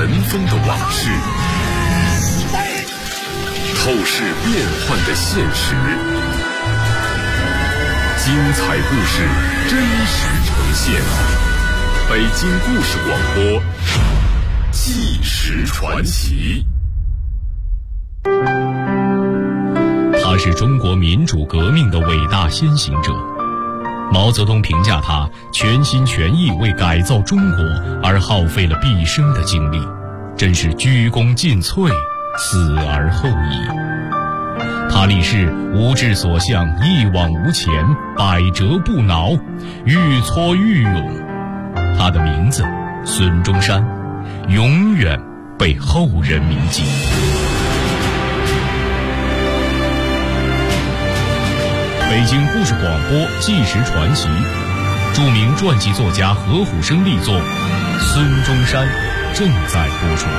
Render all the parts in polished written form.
尘封的往事，透视变幻的现实，精彩故事真实呈现。北京故事广播，纪实传奇。他是中国民主革命的伟大先行者。毛泽东评价他全心全意为改造中国而耗费了毕生的精力，真是鞠躬尽瘁，死而后已。他立誓无志所向，一往无前，百折不挠，愈挫愈勇。他的名字孙中山，永远被后人铭记。北京故事广播纪实传奇，著名传记作家何虎生力作《孙中山》正在播出。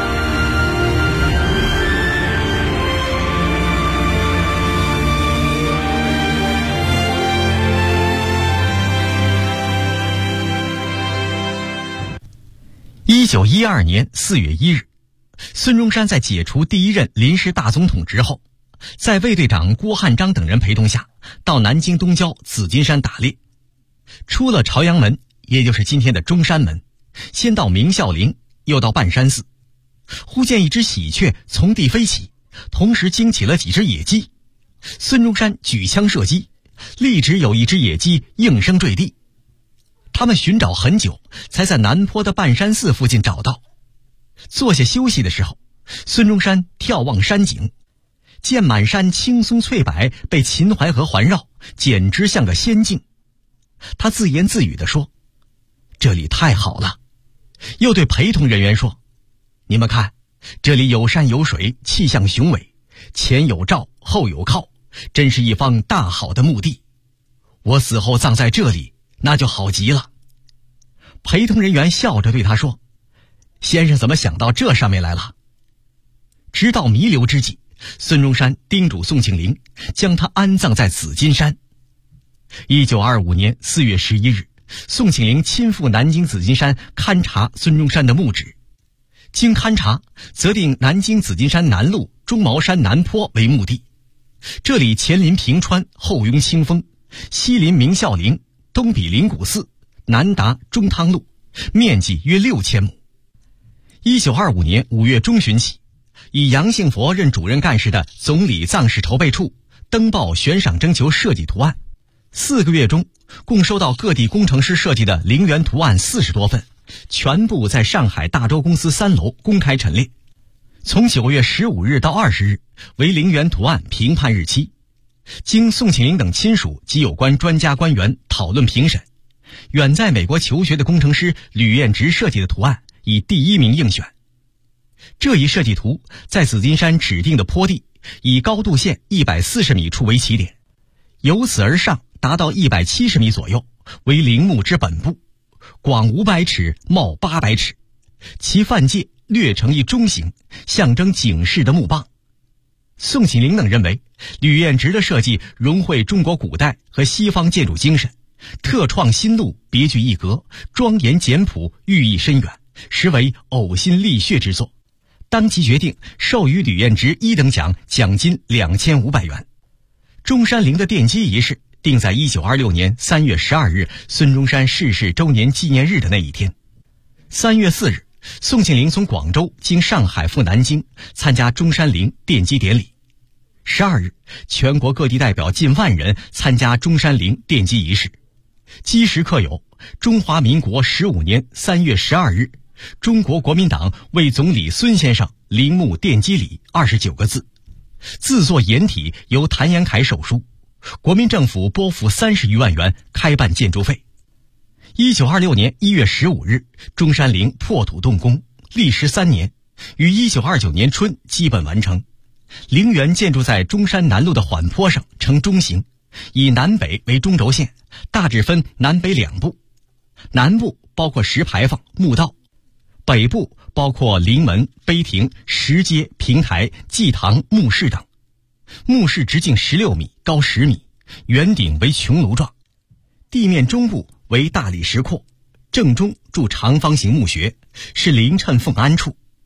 1912年4月1日，孙中山在解除第一任临时大总统职后，在卫队长郭汉章等人陪同下，到南京东郊紫金山打猎。出了朝阳门，也就是今天的中山门，先到明孝陵，又到半山寺。忽见一只喜鹊从地飞起，同时惊起了几只野鸡。孙中山举枪射击，立直有一只野鸡应声坠地。他们寻找很久，才在南坡的半山寺附近找到。坐下休息的时候，孙中山眺望山景，见满山青松翠柏被秦淮河环绕，简直像个仙境。他自言自语地说：“这里太好了。”又对陪同人员说：“你们看，这里有山有水，气象雄伟，前有照，后有靠，真是一方大好的墓地。我死后葬在这里，那就好极了。”陪同人员笑着对他说：“先生怎么想到这上面来了？”直到弥留之际，孙中山叮嘱宋庆龄将他安葬在紫金山。1925年4月11日，宋庆龄亲赴南京紫金山勘察孙中山的墓址。经勘察，择定南京紫金山南麓中茅山南坡为墓地。这里前临平川，后拥清风，西临明孝陵，东比灵谷寺，南达中汤路，面积约6000亩。1925年5月中旬起，以杨幸佛任主任干事的总理葬事筹备处登报悬赏征求设计图案，4个月中共收到各地工程师设计的陵园图案40多份，全部在上海大洲公司3楼公开陈列。从9月15日到20日为陵园图案评判日期，经宋庆龄等亲属及有关专家官员讨论评审，远在美国求学的工程师吕彦直设计的图案以第1名应选。这一设计图在紫金山指定的坡地，以高度线140米处为起点，由此而上达到170米左右，为陵墓之本部，广500尺，袤800尺，其范界略呈一中形，象征警示的木棒。宋庆龄等认为，吕彦直的设计融汇中国古代和西方建筑精神，特创新路，别具一格，庄严简朴，寓意深远，实为呕心沥血之作。当即决定授予吕彦直1等奖，奖金2500元。中山陵的奠基仪式定在1926年3月12日孙中山逝世周年纪念日的那一天。3月4日，宋庆龄从广州经上海赴南京参加中山陵奠基典礼。12日，全国各地代表近万人参加中山陵奠基仪式。基石刻有中华民国15年3月12日中国国民党为总理孙先生陵墓奠基礼29个字，字作颜体，由谭延闿手书，国民政府拨付30余万元开办建筑费。1926年1月15日，中山陵破土动工，历时3年，于1929年春基本完成。陵园建筑在中山南路的缓坡上，呈中形，以南北为中轴线，大致分南北2部。南部包括石牌坊、墓道，北部包括陵门、碑亭、石阶、平台、祭堂、墓室等。墓室直径16米，高10米，圆顶为穹庐状，地面中部为大理石廓，正中筑长方形墓穴，是陵称奉安处。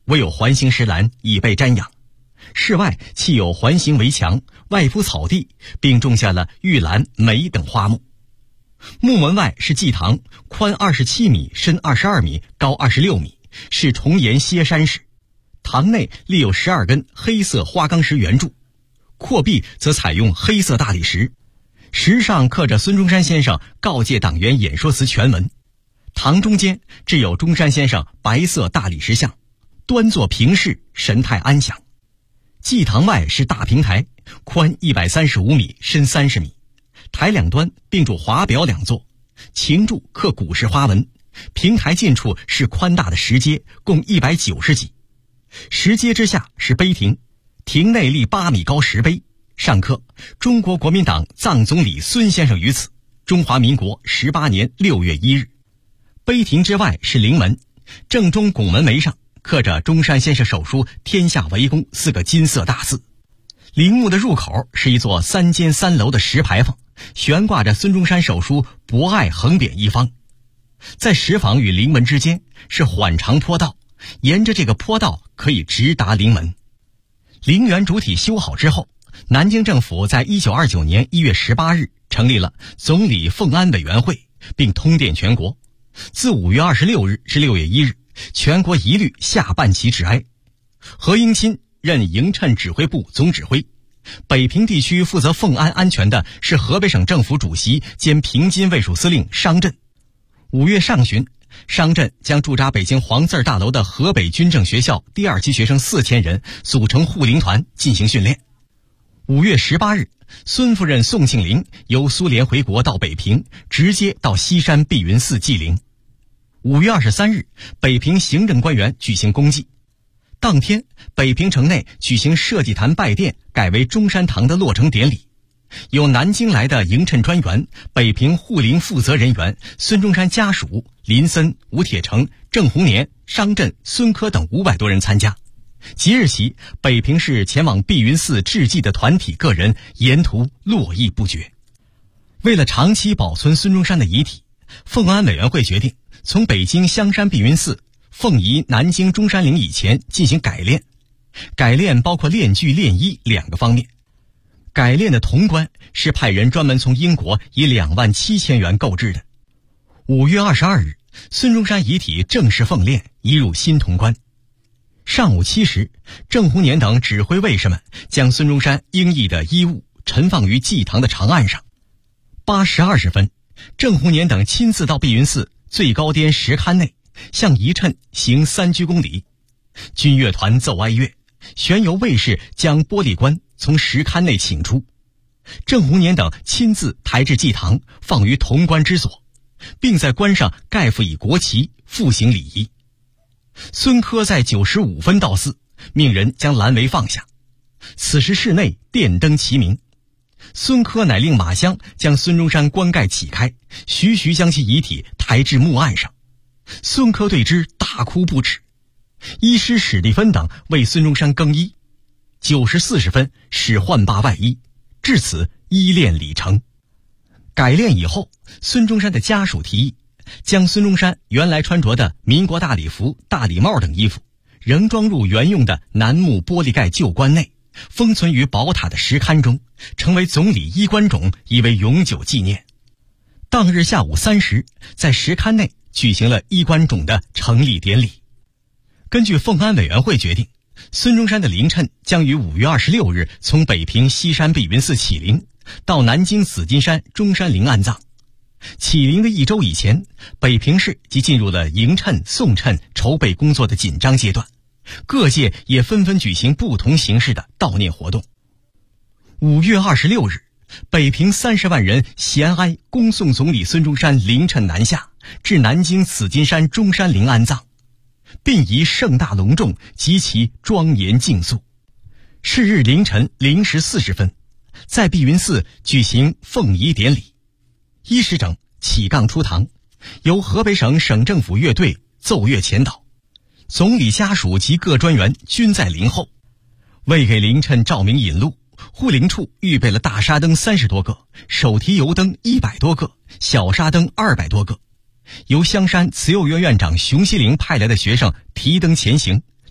唯有环形石栏已被瞻仰。室外砌有环形围墙，外铺草地，并种下了玉兰、梅等花木。木门外是祭堂，宽27米，深22米，高26米，是重檐歇山式。堂内立有12根黑色花岗石圆柱，阔壁则采用黑色大理石，石上刻着孙中山先生告诫党员演说词全文。堂中间置有中山先生白色大理石像，端坐平视，神态安详。祭堂外是大平台，宽135米，深30米，台两端并筑华表2座，擎柱刻古式花纹。平台近处是宽大的石阶，共190几。石阶之下是碑亭，亭内立8米高石碑，上刻中国国民党藏总理孙先生于此，中华民国18年6月1日。碑亭之外是陵门，正中拱门楣上刻着中山先生手书天下为公4个金色大字。陵墓的入口是一座3间3楼的石牌坊，悬挂着孙中山手书博爱横匾一方。在石坊与陵门之间是缓长坡道，沿着这个坡道可以直达陵门。陵园主体修好之后，南京政府在1929年1月18日成立了总理奉安委员会，并通电全国，自5月26日至6月1日，全国一律下半旗致哀。何应钦任营谶指挥部总指挥，北平地区负责奉安安全的是河北省政府主席兼平津卫戍司令商震。5月上旬，商震将驻扎北京黄字大楼的河北军政学校第2期学生4000人组成护林团进行训练。5月18日，孙夫人宋庆龄由苏联回国到北平，直接到西山碧云寺祭灵。5月23日，北平行政官员举行公祭。当天，北平城内举行设计坛拜殿改为中山堂的落成典礼。由南京来的营谶专员、北平护林负责人员、孙中山家属林森、吴铁城、郑洪年、商震、孙科等500多人参加。即日起，北平市前往碧云寺致祭的团体个人沿途络绎不绝。为了长期保存孙中山的遗体，奉安委员会决定从北京香山碧云寺奉移南京中山陵以前进行改炼。改炼包括炼具、炼衣2个方面。改炼的铜棺是派人专门从英国以27000元购置的。5月22日，孙中山遗体正式奉炼，移入新铜棺。上午7时，郑洪年等指挥卫士们将孙中山应诣的衣物陈放于祭堂的长案上。8时20分，郑洪年等亲自到碧云寺最高巅石龛内，向仪谶行3鞠躬礼。军乐团奏哀乐，旋由卫士将玻璃棺从石龛内请出，郑洪年等亲自抬至祭堂，放于铜棺之左，并在棺上盖覆以国旗，复行礼仪。孙科在95分到寺，命人将蓝帷放下。此时室内电灯齐明，孙科乃令马箱将孙中山棺盖起开，徐徐将其遗体抬至墓案上。孙科对之大哭不止。医师史蒂芬等为孙中山更衣。9时40分，使换罢外衣，至此依殓礼成。改炼以后，孙中山的家属提议，将孙中山原来穿着的民国大礼服、大礼帽等衣服，仍装入原用的楠木玻璃盖旧棺内，封存于宝塔的石龛中，成为总理衣冠冢，以为永久纪念。当日下午3时，在石龛内举行了衣冠冢的成立典礼。根据奉安委员会决定，孙中山的灵谶将于5月26日从北平西山碧云寺起灵，到南京紫金山中山陵安葬。起灵的1周以前，北平市即进入了迎谶、送谶筹备工作的紧张阶段，各界也纷纷举行不同形式的悼念活动。5月26日，北平30万人衔哀恭送总理孙中山灵谶南下，至南京紫金山中山陵安葬，并以盛大隆重，极其庄严敬肃。是日凌晨0时40分，在碧云寺举行奉仪典礼。1时整起杠出堂，由河北省省政府乐队奏乐前导，总理家属及各专员均在陵后。为给灵谶照明引路，护灵处预备了大沙灯30多个，手提油灯100多个，小沙灯200多个。由香山慈幼院院长熊希龄派来的学生提灯前行，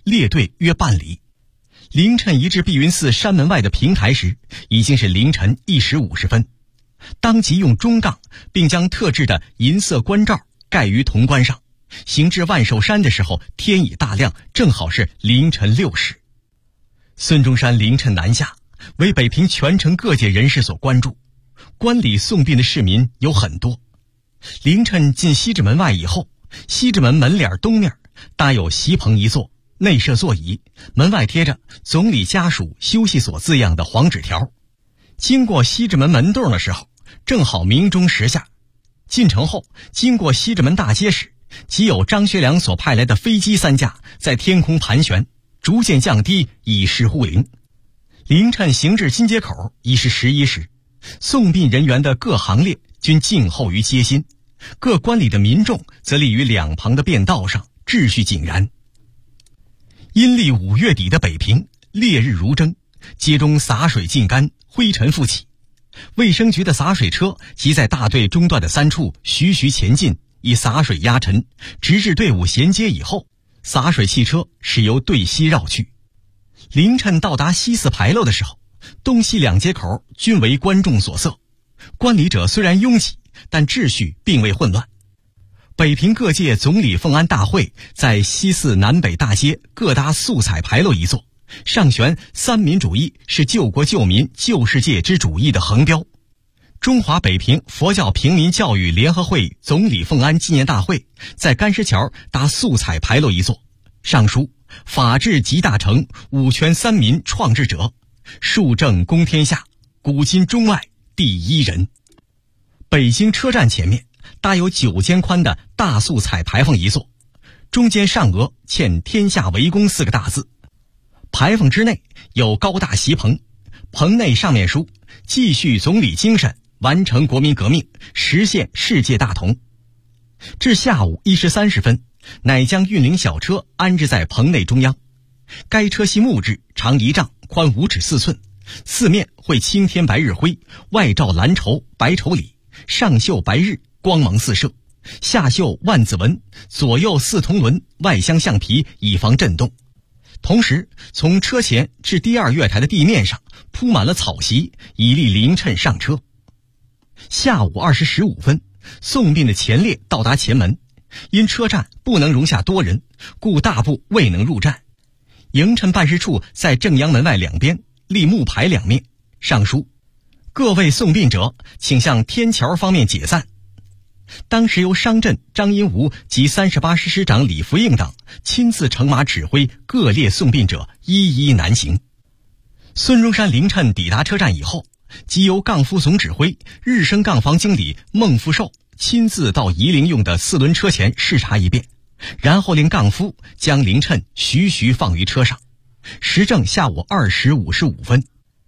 列队约半里。凌晨移至碧云寺山门外的平台时，已经是凌晨1时50分。当即用中杠，并将特制的银色关罩盖于潼关上。行至万寿山的时候，天已大亮，正好是凌晨6时。孙中山凌晨南下，为北平全城各界人士所关注。观礼送殡的市民有很多。凌晨进西直门外以后，西直门门脸东面搭有席棚一座，内设座椅，门外贴着总理家属休息所字样的黄纸条。经过西直门门洞的时候，正好鸣钟10下。进城后，经过西直门大街时，即有张学良所派来的飞机3架在天空盘旋，逐渐降低，以示护灵。凌晨行至金街口，已是11时。送殡人员的各行列均静候于街心，各观礼的民众则立于两旁的便道上，秩序井然。阴历5月底的北平，烈日如蒸，街中洒水尽干，灰尘复起。卫生局的洒水车即在大队中段的3处徐徐前进，以洒水压沉，直至队伍衔接以后，洒水汽车是由队西绕去。凌晨到达西四牌楼的时候，东西两街口均为观众所塞，观礼者虽然拥挤，但秩序并未混乱。北平各界总理奉安大会在西四南北大街各搭素彩牌楼一座，上悬三民主义是救国救民救世界之主义的横标。中华北平佛教平民教育联合会总理奉安纪念大会在干石桥搭素彩牌楼一座，上书法治集大成，五权三民创制者，树正公天下，古今中外第一人。北京车站前面搭有9间宽的大素彩牌坊一座，中间上额嵌天下为公4个大字。牌坊之内有高大席棚，棚内上面书继续总理精神，完成国民革命，实现世界大同。至下午1时30分，乃将运灵小车安置在棚内中央。该车系木质，长1丈，宽5尺4寸，四面绘青天白日辉，外罩蓝绸白绸里，上绣白日，光芒四射，下绣万字纹，左右4铜轮，外镶橡皮，以防震动。同时，从车前至第2月台的地面上铺满了草席，以利凌晨上车。下午2时15分，送殡的前列到达前门，因车站不能容下多人，故大部未能入站。营城办事处在正阳门外两边立木牌2面，上书各位送殡者请向天桥方面解散。当时由商震、张荫吾及38师师长李福应等亲自乘马指挥各列送殡者一一南行。孙中山凌晨抵达车站以后，即由杠夫总指挥日升杠房经理孟福寿亲自到夷陵用的4轮车前视察一遍，然后令杠夫将凌晨徐徐放于车上。时正下午2时55分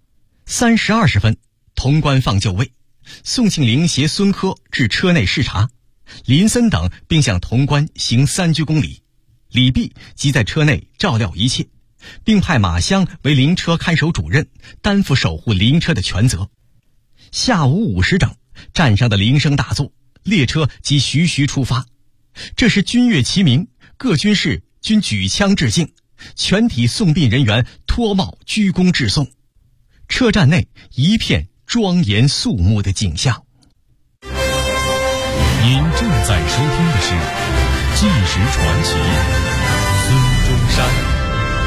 ，3时20分，潼关放就位。宋庆龄携孙科至车内视察，林森等并向潼关行3鞠躬礼，李弼即在车内照料一切，并派马湘为灵车看守主任，担负守护灵车的全责。下午5时整，站上的铃声大作，列车即徐徐出发。这时军乐齐鸣，各军士均举枪致敬，全体送殡人员脱帽鞠躬致送。车站内一片庄严肃穆的景象。 您正在收听的是《纪实传奇》，孙中山。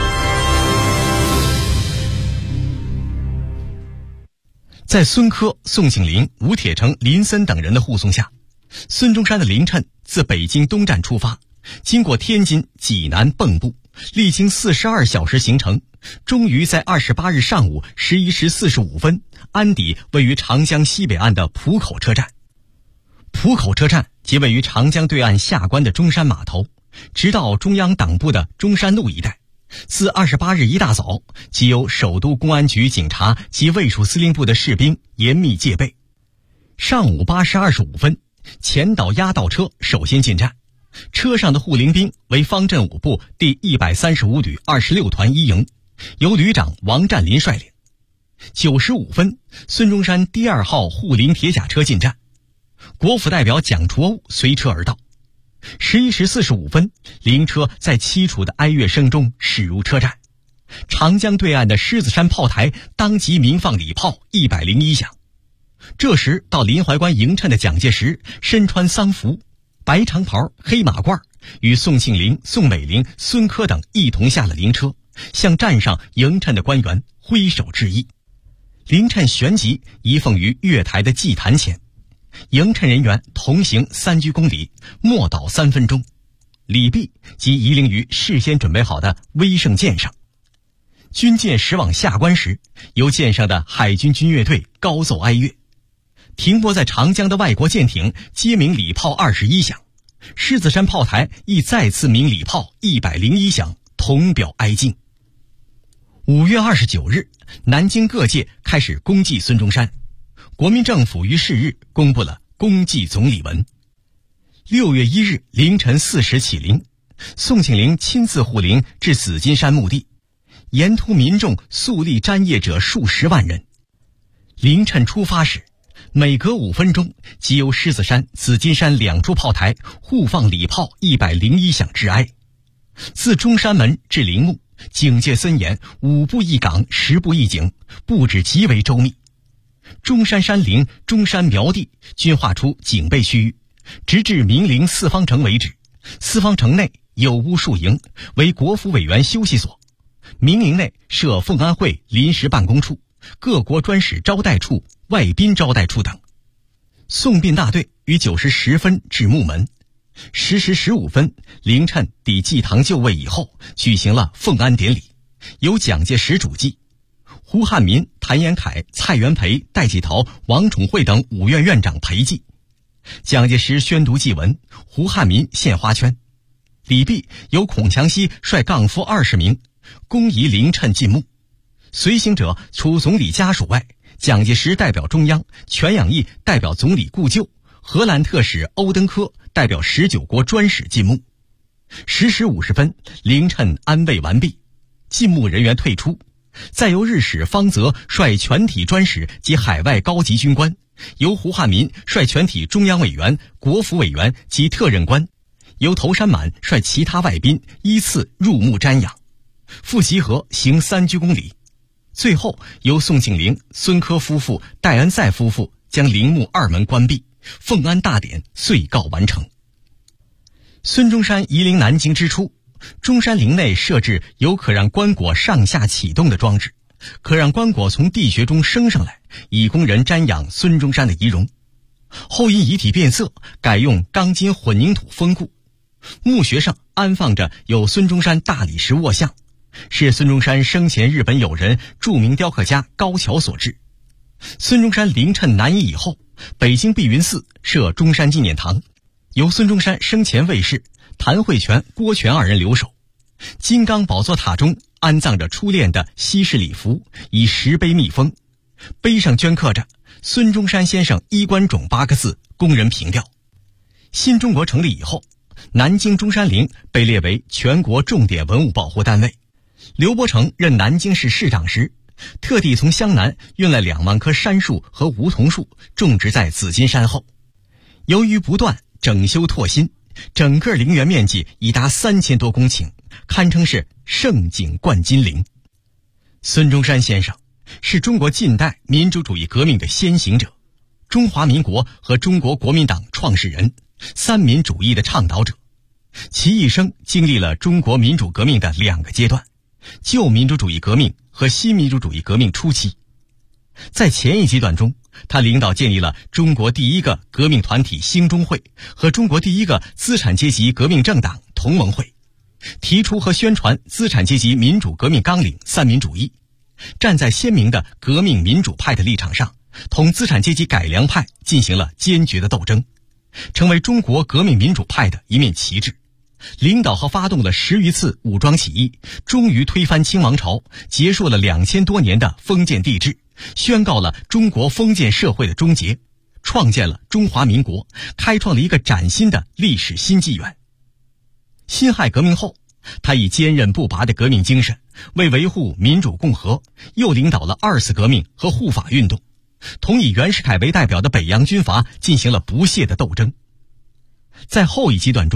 在孙科、宋庆龄、吴铁城、林森等人的护送下，孙中山的凌晨自北京东站出发，经过天津、济南、蚌埠，历经42小时行程，终于在28日上午11时45分安抵位于长江西北岸的浦口车站。浦口车站即位于长江对岸下关的中山码头，直到中央党部的中山路一带。自28日一大早，即由首都公安局警察及卫戍司令部的士兵严密戒备。上午8时25分，前导押道车首先进站，车上的护林兵为方阵5部第135旅26团1营，由旅长王占林率领。9时5分，孙中山第2号护林铁甲车进站，国府代表蒋楚欧随车而到。 11时45分，灵车在凄楚的哀乐声中驶入车站。长江对岸的狮子山炮台当即鸣放礼炮101响。这时到临淮关迎衬的蒋介石身穿丧服，白长袍黑马褂，与宋庆龄、宋美龄、孙科等一同下了灵车，向站上迎衬的官员挥手致意。灵衬旋即移奉于月台的祭坛前，迎衬人员同行3鞠躬礼，默祷3分钟，礼毕即移灵于事先准备好的威胜舰上。军舰驶往下关时，由舰上的海军军乐队高奏哀乐，停泊在长江的外国舰艇皆鸣礼炮21响，狮子山炮台亦再次鸣礼炮101响，同表哀敬。5月29日，南京各界开始公祭孙中山，国民政府于是日公布了公祭总理文。6月1日凌晨4时起灵，宋庆龄亲自护灵至紫金山墓地，沿途民众肃立瞻谒者数十万人。凌晨出发时，每隔5分钟即由狮子山、紫金山2处炮台互放礼炮101响致哀。自中山门至陵墓，警戒森严，5步一岗，10步一警，布置极为周密。中山山陵、中山苗地均划出警备区域，直至明陵四方城为止。四方城内有屋数营，为国府委员休息所。明陵内设奉安会临时办公处、各国专使招待处、外宾招待处等。送殡大队于9时10分至墓门，10时15分凌晨抵祭堂就位以后，举行了奉安典礼，由蒋介石主祭，胡汉民、谭延闿、蔡元培、戴季陶、王宠惠等5院院长陪祭。蒋介石宣读祭文，胡汉民献花圈。礼毕，由孔祥熙率杠夫20名恭仪灵衬进墓。随行者除总理家属外，蒋介石代表中央，全养义代表总理故旧，荷兰特使欧登科代表19国专使进墓。10时50分，灵衬安慰完毕，进墓人员退出，再由日使方泽率全体专使及海外高级军官，由胡汉民率全体中央委员、国府委员及特任官，由头山满率其他外宾依次入墓瞻仰，复集合行3鞠躬礼。最后由宋庆龄、孙科夫妇、戴恩赛夫妇将陵墓2门关闭，奉安大典遂告完成。孙中山移灵南京之初，中山陵内设置有可让棺椁上下启动的装置，可让棺椁从地穴中升上来，以供人瞻仰孙中山的遗容。后因遗体变色，改用钢筋混凝土封固。墓穴上安放着有孙中山大理石卧像，是孙中山生前日本友人、著名雕刻家高桥所制。孙中山灵衬南移以后，北京碧云寺设中山纪念堂，由孙中山生前卫士谭惠泉、郭全2人留守。金刚宝座塔中安葬着初恋的西式礼服，以石碑密封，碑上镌刻着孙中山先生衣冠冢8个字，供人凭吊。新中国成立以后，南京中山陵被列为全国重点文物保护单位。刘伯承任南京市市长时，特地从湘南运来2万棵杉树和梧桐树，种植在紫金山后。由于不断整修拓新，整个陵园面积已达3000多公顷，堪称是盛景冠金陵。孙中山先生是中国近代民主主义革命的先行者，中华民国和中国国民党创始人，三民主义的倡导者。其一生经历了中国民主革命的2个阶段，旧民主主义革命和新民主主义革命初期。在前一阶段中，他领导建立了中国第一个革命团体兴中会和中国第一个资产阶级革命政党同盟会，提出和宣传资产阶级民主革命纲领三民主义，站在鲜明的革命民主派的立场上，同资产阶级改良派进行了坚决的斗争，成为中国革命民主派的一面旗帜。领导和发动了10余次武装起义，终于推翻清王朝，结束了2000多年的封建帝制，宣告了中国封建社会的终结，创建了中华民国，开创了一个崭新的历史新纪元。辛亥革命后，他以坚韧不拔的革命精神，为维护民主共和，又领导了2次革命和护法运动，同以袁世凯为代表的北洋军阀进行了不懈的斗争。在后一阶段中，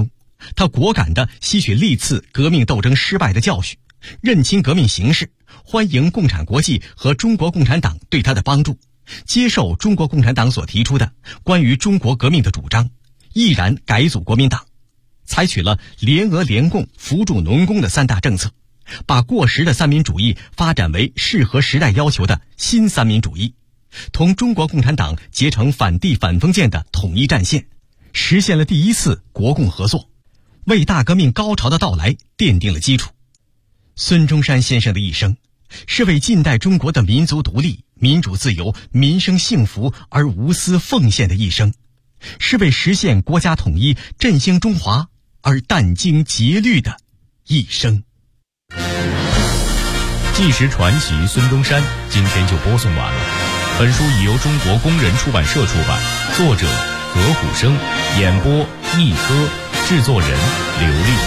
他果敢地吸取历次革命斗争失败的教训，认清革命形势，欢迎共产国际和中国共产党对他的帮助，接受中国共产党所提出的关于中国革命的主张，毅然改组国民党，采取了联俄联共扶助农工的3大政策，把过时的三民主义发展为适合时代要求的新三民主义，同中国共产党结成反帝反封建的统一战线，实现了第一次国共合作，为大革命高潮的到来奠定了基础。孙中山先生的一生是为近代中国的民族独立、民主自由、民生幸福而无私奉献的一生，是为实现国家统一、振兴中华而殚精竭虑的一生。 纪实传奇孙中山今天就播送完了。本书已由中国工人出版社出版，作者何虎生，演播一科，制作人刘丽。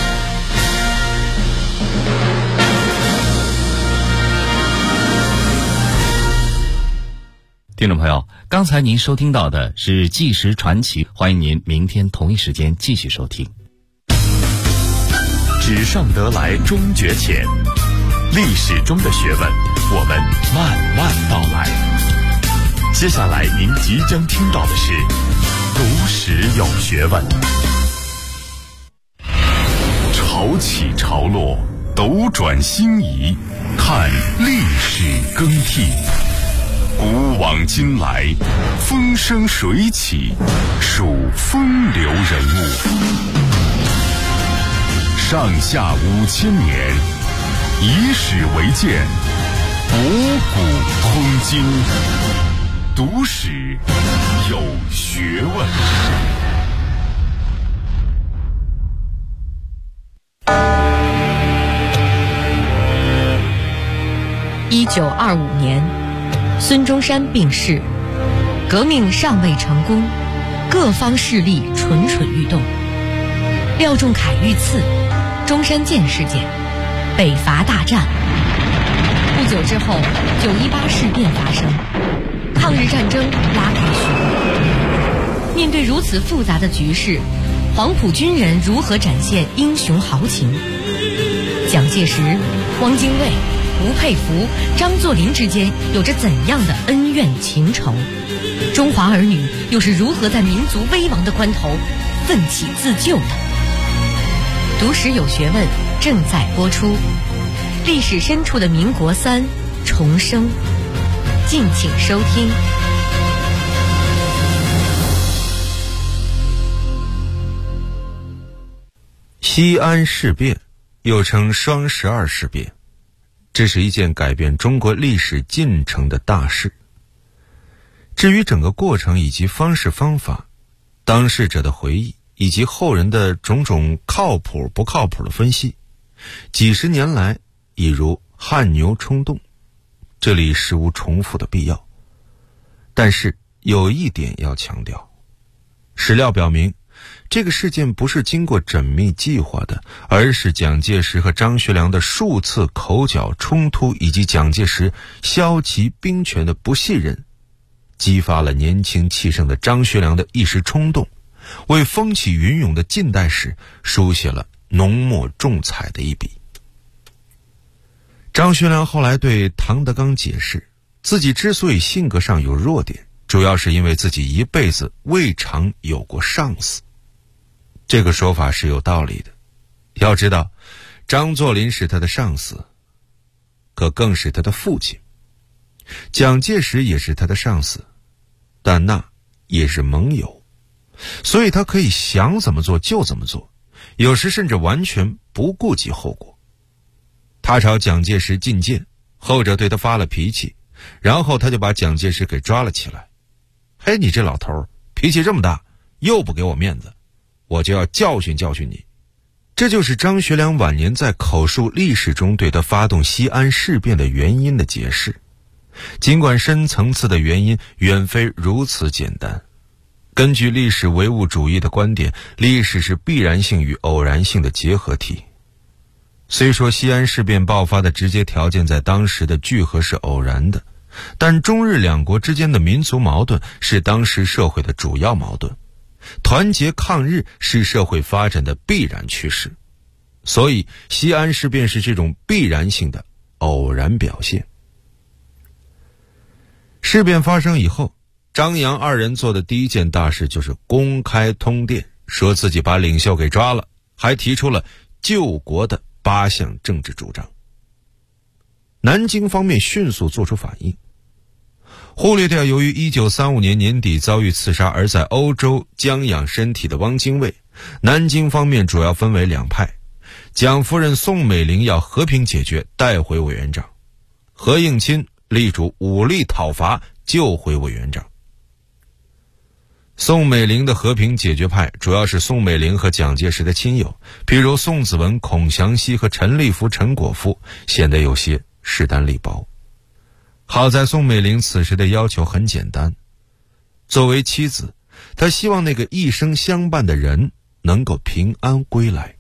听众朋友，刚才您收听到的是纪实传奇，欢迎您明天同一时间继续收听。 纸上得来终觉浅，历史中的学问，我们慢慢道来。接下来您即将听到的是读史有学问。潮起潮落，斗转星移，看历史更替。古往今来，风生水起，数风流人物。上下5000年，以史为鉴，博古通今。读史有学问。 1925年，孙中山病逝，革命尚未成功，各方势力蠢蠢欲动。廖仲恺遇刺，中山舰事件，北伐大战。不久之后，918事变发生，抗日战争拉开序幕。面对如此复杂的局势，黄埔军人如何展现英雄豪情？蒋介石、汪精卫、吴佩孚、张作霖之间有着怎样的恩怨情仇？中华儿女又是如何在民族危亡的关头奋起自救的？读史有学问正在播出，历史深处的民国3重生，敬请收听。 西安事变又称双12事变，这是一件改变中国历史进程的大事。至于整个过程以及方式方法，当事者的回忆以及后人的种种靠谱不靠谱的分析，几十年来已如汗牛充栋，这里实无重复的必要。但是有一点要强调，史料表明这个事件不是经过缜密计划的，而是蒋介石和张学良的数次口角冲突，以及蒋介石骁骑兵权的不信任，激发了年轻气盛的张学良的一时冲动，为风起云涌的近代史书写了浓墨重彩的一笔。张学良后来对唐德刚解释，自己之所以性格上有弱点，主要是因为自己一辈子未尝有过上司。这个说法是有道理的。要知道，张作霖是他的上司，可更是他的父亲。蒋介石也是他的上司，但那也是盟友，所以他可以想怎么做就怎么做，有时甚至完全不顾及后果。他朝蒋介石进谏，后者对他发了脾气，然后他就把蒋介石给抓了起来。嘿，你这老头脾气这么大，又不给我面子，我就要教训教训你。这就是张学良晚年在口述历史中对他发动西安事变的原因的解释。尽管深层次的原因远非如此简单，根据历史唯物主义的观点，历史是必然性与偶然性的结合体。虽说西安事变爆发的直接条件在当时的聚合是偶然的，但中日两国之间的民族矛盾是当时社会的主要矛盾， 团结抗日是社会发展的必然趋势，所以西安事变是这种必然性的偶然表现。事变发生以后，张杨二人做的第一件大事就是公开通电，说自己把领袖给抓了，还提出了救国的8项政治主张。南京方面迅速做出反应，忽略掉由于1935年年底遭遇刺杀而在欧洲将养身体的汪精卫，南京方面主要分为2派，蒋夫人宋美龄要和平解决，带回委员长；何应钦力主武力讨伐，救回委员长。宋美龄的和平解决派主要是宋美龄和蒋介石的亲友，譬如宋子文、孔祥熙和陈立夫、陈果夫，显得有些势单力薄。好在宋美龄此时的要求很简单，作为妻子，她希望那个一生相伴的人能够平安归来。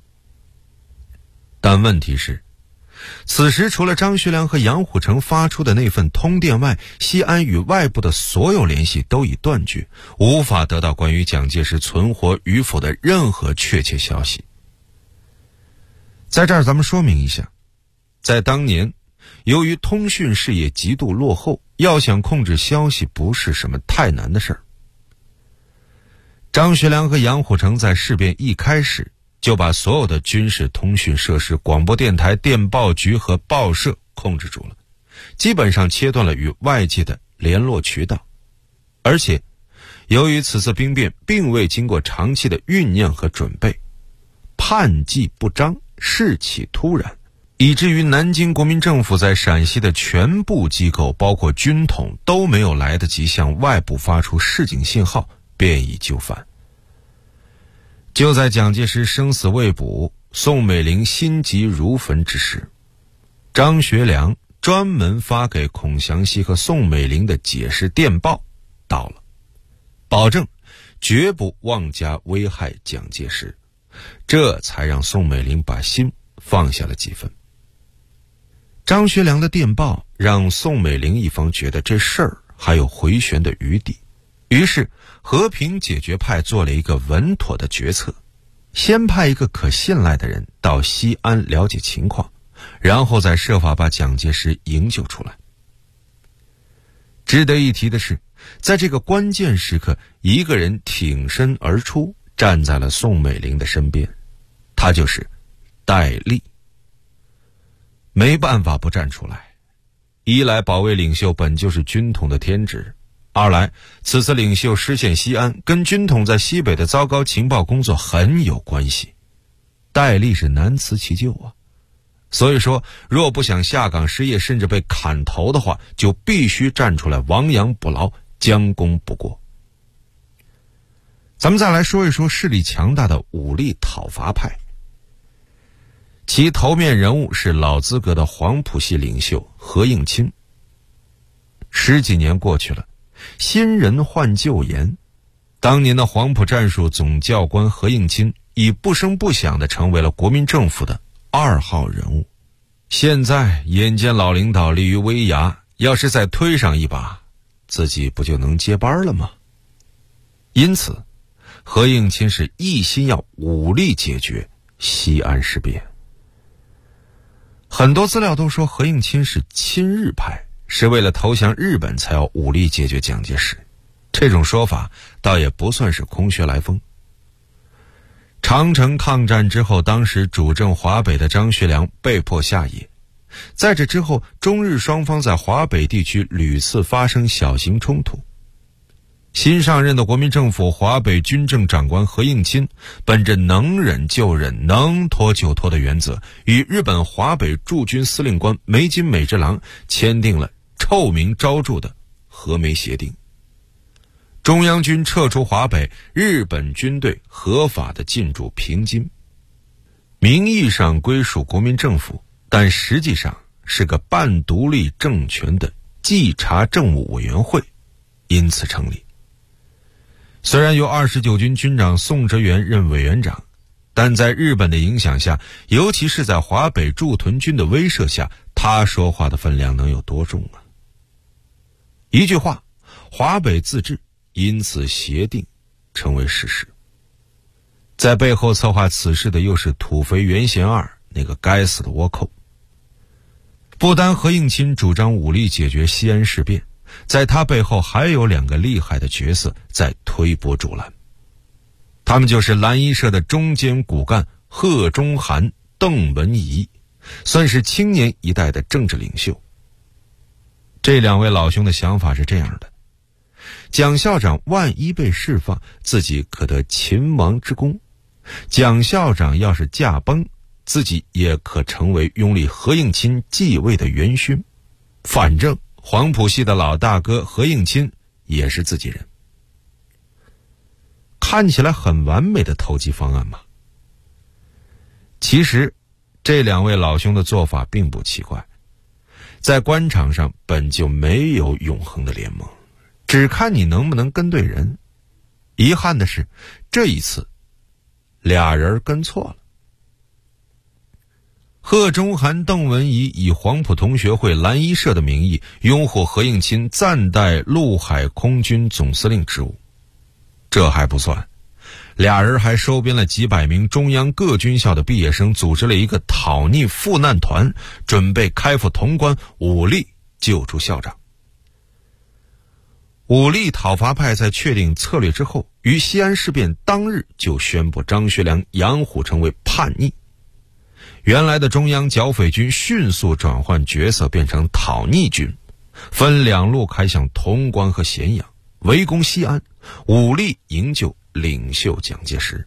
但问题是，此时除了张学良和杨虎城发出的那份通电外，西安与外部的所有联系都已断绝，无法得到关于蒋介石存活与否的任何确切消息。在这儿咱们说明一下，在当年，由于通讯事业极度落后，要想控制消息不是什么太难的事儿。张学良和杨虎城在事变一开始就把所有的军事通讯设施、广播电台、电报局和报社控制住了，基本上切断了与外界的联络渠道。而且由于此次兵变并未经过长期的酝酿和准备，叛计不彰，事起突然，以至于南京国民政府在陕西的全部机构包括军统都没有来得及向外部发出示警信号，便已就范。就在蒋介石生死未卜、宋美龄心急如焚之时，张学良专门发给孔祥熙和宋美龄的解释电报到了，保证绝不妄加危害蒋介石，这才让宋美龄把心放下了几分。张学良的电报让宋美龄一方觉得这事儿还有回旋的余地，于是和平解决派做了一个稳妥的决策，先派一个可信赖的人到西安了解情况，然后再设法把蒋介石营救出来。值得一提的是，在这个关键时刻，一个人挺身而出，站在了宋美龄的身边，他就是戴笠。没办法不站出来，一来保卫领袖本就是军统的天职，二来此次领袖失陷西安跟军统在西北的糟糕情报工作很有关系，戴笠是难辞其咎啊。所以说，若不想下岗失业甚至被砍头的话，就必须站出来亡羊补牢，将功补过。咱们再来说一说势力强大的武力讨伐派，其头面人物是老资格的黄埔系领袖何应钦。10几年过去了，新人换旧颜，当年的黄埔战术总教官何应钦已不声不响地成为了国民政府的2号人物。现在眼见老领导立于危崖，要是再推上一把，自己不就能接班了吗？因此何应钦是一心要武力解决西安事变。很多资料都说何应钦是亲日派，是为了投降日本才要武力解决蒋介石，这种说法倒也不算是空穴来风。长城抗战之后，当时主政华北的张学良被迫下野，在这之后，中日双方在华北地区屡次发生小型冲突。新上任的国民政府华北军政长官何应钦本着能忍就忍、能拖就拖的原则，与日本华北驻军司令官梅津美治郎签订了臭名昭著的和美协定。中央军撤出华北，日本军队合法的进驻平津，名义上归属国民政府，但实际上是个半独立政权的稽查政务委员会，因此成立。虽然由29军军长宋哲元任委员长，但在日本的影响下，尤其是在华北驻屯军的威慑下，他说话的分量能有多重啊？一句话，华北自治，因此协定成为事实。在背后策划此事的又是土肥原贤二那个该死的倭寇。不单何应钦主张武力解决西安事变，在他背后还有2个厉害的角色在推波助澜，他们就是蓝衣社的中坚骨干贺中涵、邓文仪，算是青年一代的政治领袖。这2位老兄的想法是这样的：蒋校长万一被释放，自己可得秦王之功；蒋校长要是驾崩，自己也可成为拥立何应钦继位的元勋。反正黄埔系的老大哥何应钦也是自己人。看起来很完美的投机方案嘛。其实这2位老兄的做法并不奇怪，在官场上本就没有永恒的联盟，只看你能不能跟对人。遗憾的是，这一次俩人跟错了。贺中涵、邓文仪以黄埔同学会蓝衣社的名义拥护何应钦暂代陆海空军总司令职务。这还不算，俩人还收编了几百名中央各军校的毕业生，组织了一个讨逆赴难团，准备开赴潼关，武力救出校长。武力讨伐派在确定策略之后，于西安事变当日就宣布张学良、杨虎城为叛逆。原来的中央剿匪军迅速转换角色，变成讨逆军，分2路开向潼关和咸阳，围攻西安，武力营救领袖蒋介石。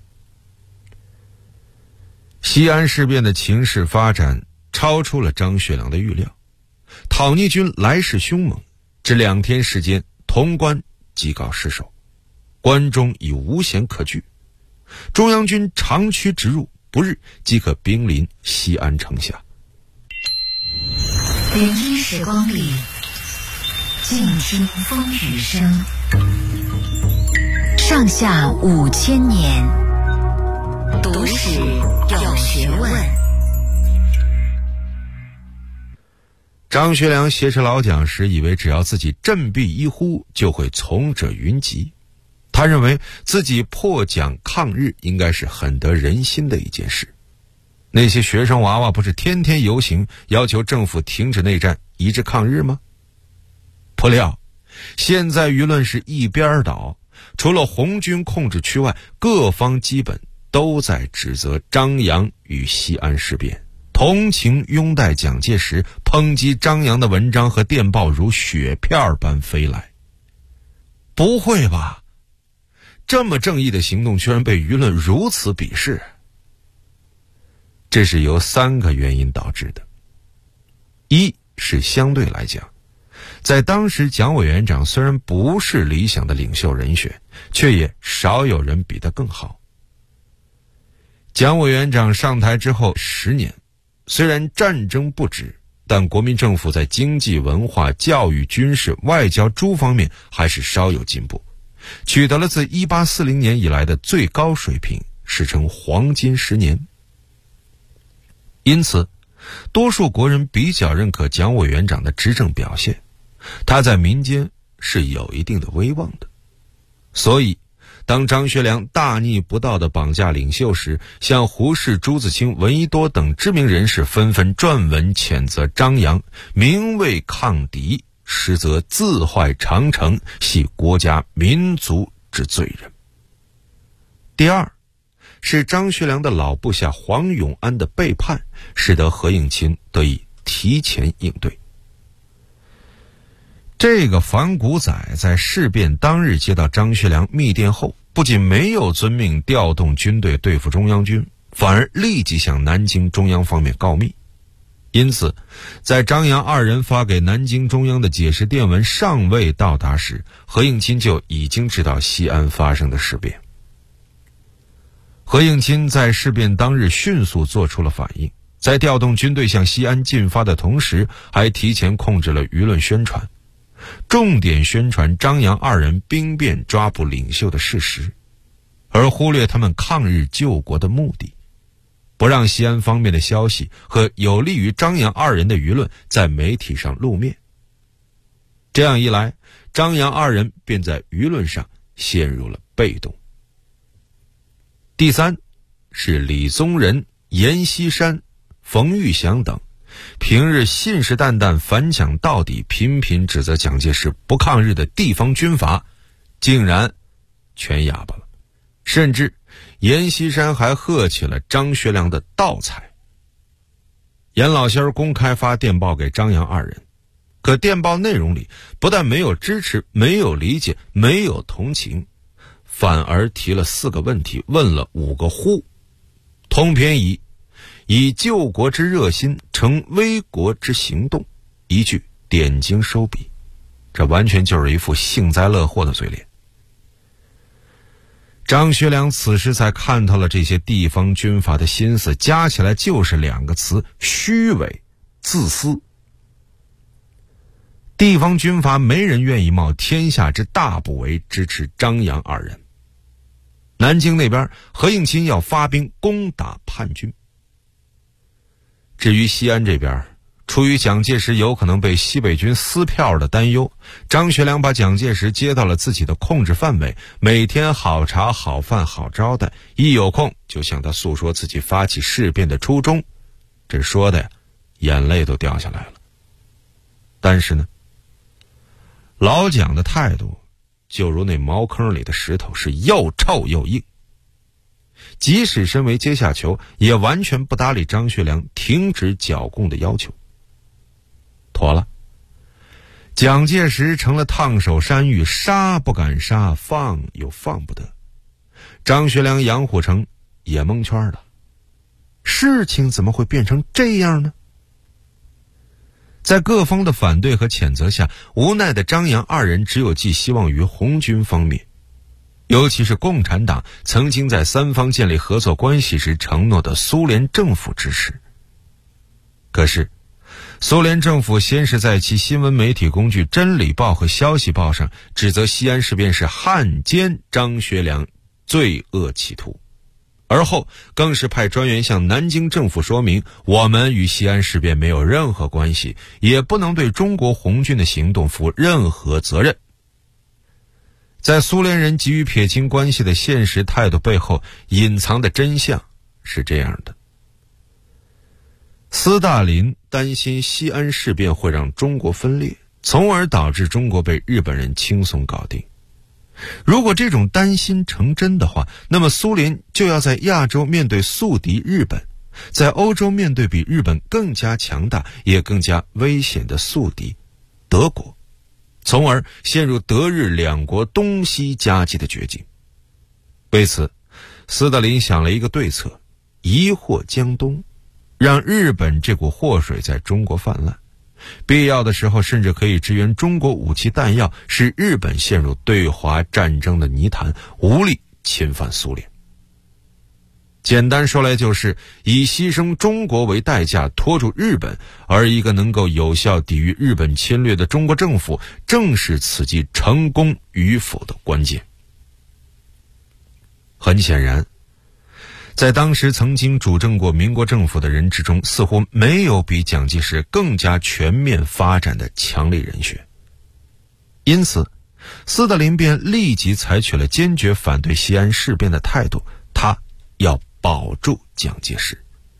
西安事变的情势发展超出了张学良的预料，讨逆军来势凶猛，只2天时间，潼关即告失守，关中已无险可据。中央军长驱直入，不日即可兵临西安城下。 连衣时光里，静听风雨声。上下5000年，读史有学问。 张学良挟持老蒋时，以为只要自己振臂一呼，就会从者云集。他认为自己破蒋抗日应该是很得人心的一件事。那些学生娃娃不是天天游行，要求政府停止内战，一致抗日吗？不料现在舆论是一边倒，除了红军控制区外，各方基本都在指责张杨与西安事变，同情拥戴蒋介石，抨击张杨的文章和电报如雪片般飞来。不会吧，这么正义的行动居然被舆论如此鄙视？这是由3个原因导致的。一是相对来讲，在当时蒋委员长虽然不是理想的领袖人选，却也少有人比他更好。蒋委员长上台之后10年，虽然战争不止，但国民政府在经济、文化、教育、军事、外交诸方面还是稍有进步，取得了自1840年以来的最高水平，史称黄金10年。因此多数国人比较认可蒋委员长的执政表现，他在民间是有一定的威望的。所以当张学良大逆不道的绑架领袖时，像胡适、朱自清、闻一多等知名人士纷纷撰文谴责张杨，名为抗敌，实则自坏长城，系国家民族之罪人。第二是张学良的老部下黄永安的背叛，使得何应钦得以提前应对。这个反骨仔在事变当日接到张学良密电后，不仅没有遵命调动军队对付中央军，反而立即向南京中央方面告密。因此在张杨2人发给南京中央的解释电文尚未到达时，何应钦就已经知道西安发生的事变。何应钦在事变当日迅速做出了反应，在调动军队向西安进发的同时，还提前控制了舆论宣传，重点宣传张杨2人兵变抓捕领袖的事实，而忽略他们抗日救国的目的，不让西安方面的消息和有利于张杨2人的舆论在媒体上露面。这样一来，张杨2人便在舆论上陷入了被动。 第三是李宗仁、阎锡山、冯玉祥等，平日信誓旦旦、反蒋到底，频频指责蒋介石不抗日的地方军阀，竟然全哑巴了。甚至阎锡山还喝起了张学良的盗采。阎老仙儿公开发电报给张杨二人，可电报内容里不但没有支持，没有理解，没有同情，反而提了4个问题，问了5个呼，通篇以救国之热心成危国之行动，一句点睛收笔，这完全就是一副幸灾乐祸的嘴脸。张学良此时才看透了这些地方军阀的心思，加起来就是2个词：虚伪、自私。地方军阀没人愿意冒天下之大不韪支持张杨二人。南京那边，何应钦要发兵攻打叛军。至于西安这边，出于蒋介石有可能被西北军撕票的担忧，张学良把蒋介石接到了自己的控制范围，每天好茶好饭好招待，一有空就向他诉说自己发起事变的初衷，这说的呀，眼泪都掉下来了。但是呢，老蒋的态度就如那茅坑里的石头，是又臭又硬。即使身为阶下囚，也完全不搭理张学良停止剿共的要求。妥了，蒋介石成了烫手山芋，杀不敢杀，放又放不得。张学良、杨虎城也蒙圈了，事情怎么会变成这样呢？在各方的反对和谴责下，无奈的张杨二人只有寄希望于红军方面，尤其是共产党曾经在三方建立合作关系时承诺的苏联政府支持。可是苏联政府先是在其新闻媒体工具《真理报》和《消息报》上指责西安事变是汉奸张学良罪恶企图，而后更是派专员向南京政府说明，我们与西安事变没有任何关系，也不能对中国红军的行动负任何责任。在苏联人急于撇清关系的现实态度背后，隐藏的真相是这样的：斯大林担心西安事变会让中国分裂，从而导致中国被日本人轻松搞定。如果这种担心成真的话，那么苏联就要在亚洲面对宿敌日本，在欧洲面对比日本更加强大也更加危险的宿敌德国，从而陷入德日两国东西夹击的绝境。为此，斯大林想了一个对策：移祸江东，让日本这股祸水在中国泛滥，必要的时候甚至可以支援中国武器弹药，使日本陷入对华战争的泥潭，无力侵犯苏联。简单说来，就是以牺牲中国为代价拖住日本，而一个能够有效抵御日本侵略的中国政府，正是此计成功与否的关键。很显然，在当时曾经主政过民国政府的人之中，似乎没有比蒋介石更加全面发展的强力人选。因此，斯大林便立即采取了坚决反对西安事变的态度，他要保住蒋介石。